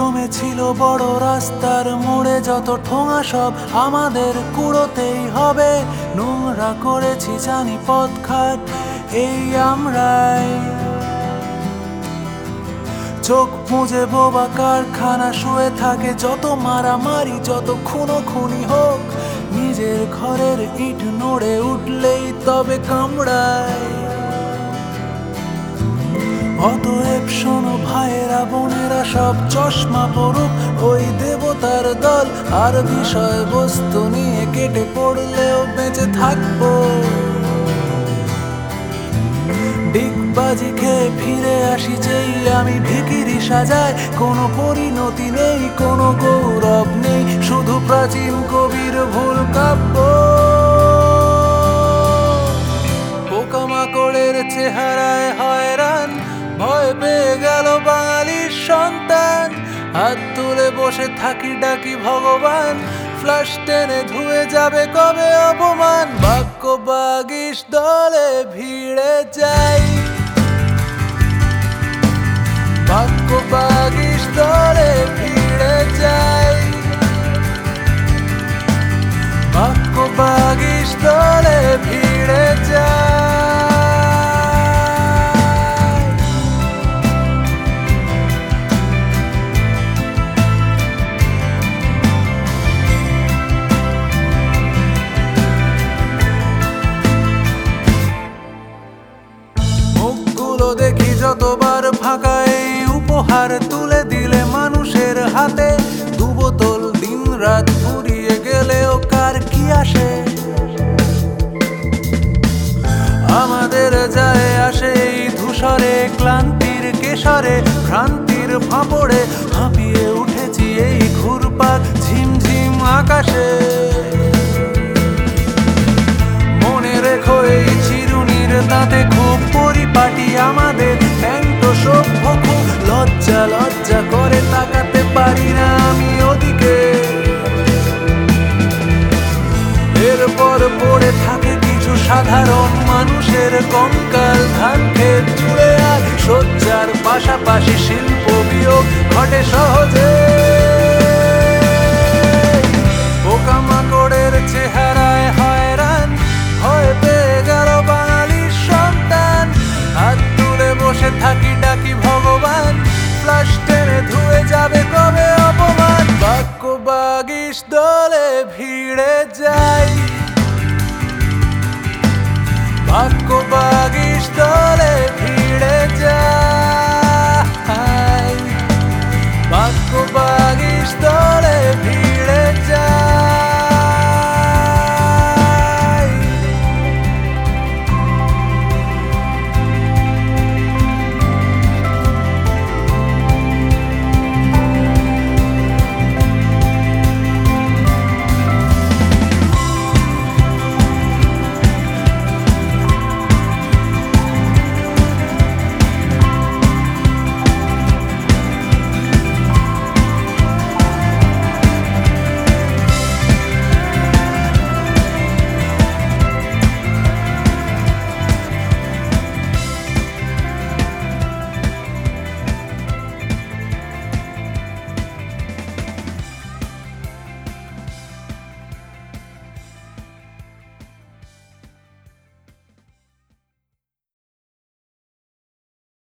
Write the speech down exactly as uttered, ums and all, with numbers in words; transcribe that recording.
জমেছিল বড় রাস্তার মোড়ে যত ঠোঙা সব আমাদের কুড়োতেই হবে। নোংরা করেছি জানি পথঘাট এই আমরাই। চোখ মুজে বোবা কারখানা শুয়ে থাকে যত মারামারি যত খুনোখুনি হোক। নিজের ঘরের ইট নড়ে উঠলেই তবে কামড়ায়। অতএব শোনো ভাইয়েরা বোনেরা সব চশমা পড়ুক ওই দেবতার দল। আর বিষয়বস্তু নিয়ে কেটে পড়লেও বেঁচে থাকবো। ডিগবাজি খেয়ে ফিরে আসি যেই আমি ভিখিরি সাজায়। কোনো পরিণতি নেই কোনো গৌরব নেই শুধু প্রাচীন কবির ভুল কাব্য। পোকামাকড়ের চেহারায় হয়রান ভয় পেয়ে গেল বাঙালির সন্তান। হাত তুলে বসে থাকি ডাকি ভগবান ফ্লাশ টেনে ধুয়ে যাবে কবে অপমান। বাক্য বাগিস দলে ভিড়ে যাই বাক্য বাগিস দলে ভিড়ে যাই বাক্য বাগিস দলে ভিড়ে যাই। দেখি যতবার ফাঁকা এই উপহার তুলে দিলে মানুষের হাতে। দু বোতল দিন রাত ফুরিয়ে গেলেও কার কি আসে। আমাদের যায় আসে এই ধূসরে ক্লান্তির কেশরে ভ্রান্তির ফাঁপড়ে হাঁপিয়ে উঠেছি এই ঘুরপাক ঝিমঝিম আকাশে। মনে রেখো এই চিরুনির দাঁতে খুব পরিপাটি আমাদের ন্যাংটো সভ্য খুব লজ্জা লজ্জা করে তাকাতে পারি না আমি ওদিকে। এরপর পড়ে থাকে কিছু সাধারণ মানুষের কঙ্কাল ধান ক্ষেত জুড়ে। আর শয্যার পাশাপাশি শিল্প বিয়োগ ঘটে সহজে। পোকামাকড়ের চেহারায় হয়রান ভয় পেয়ে গেল বাঙালির সন্তান। হাত তুলে বসে থাকি ডাকি ভগবান ফ্লাশ টেনে ধুয়ে যাবে কবে অপমান। বাক্য বাগিস দলে ভিড়ে যাই বাক্য বাগিস দলে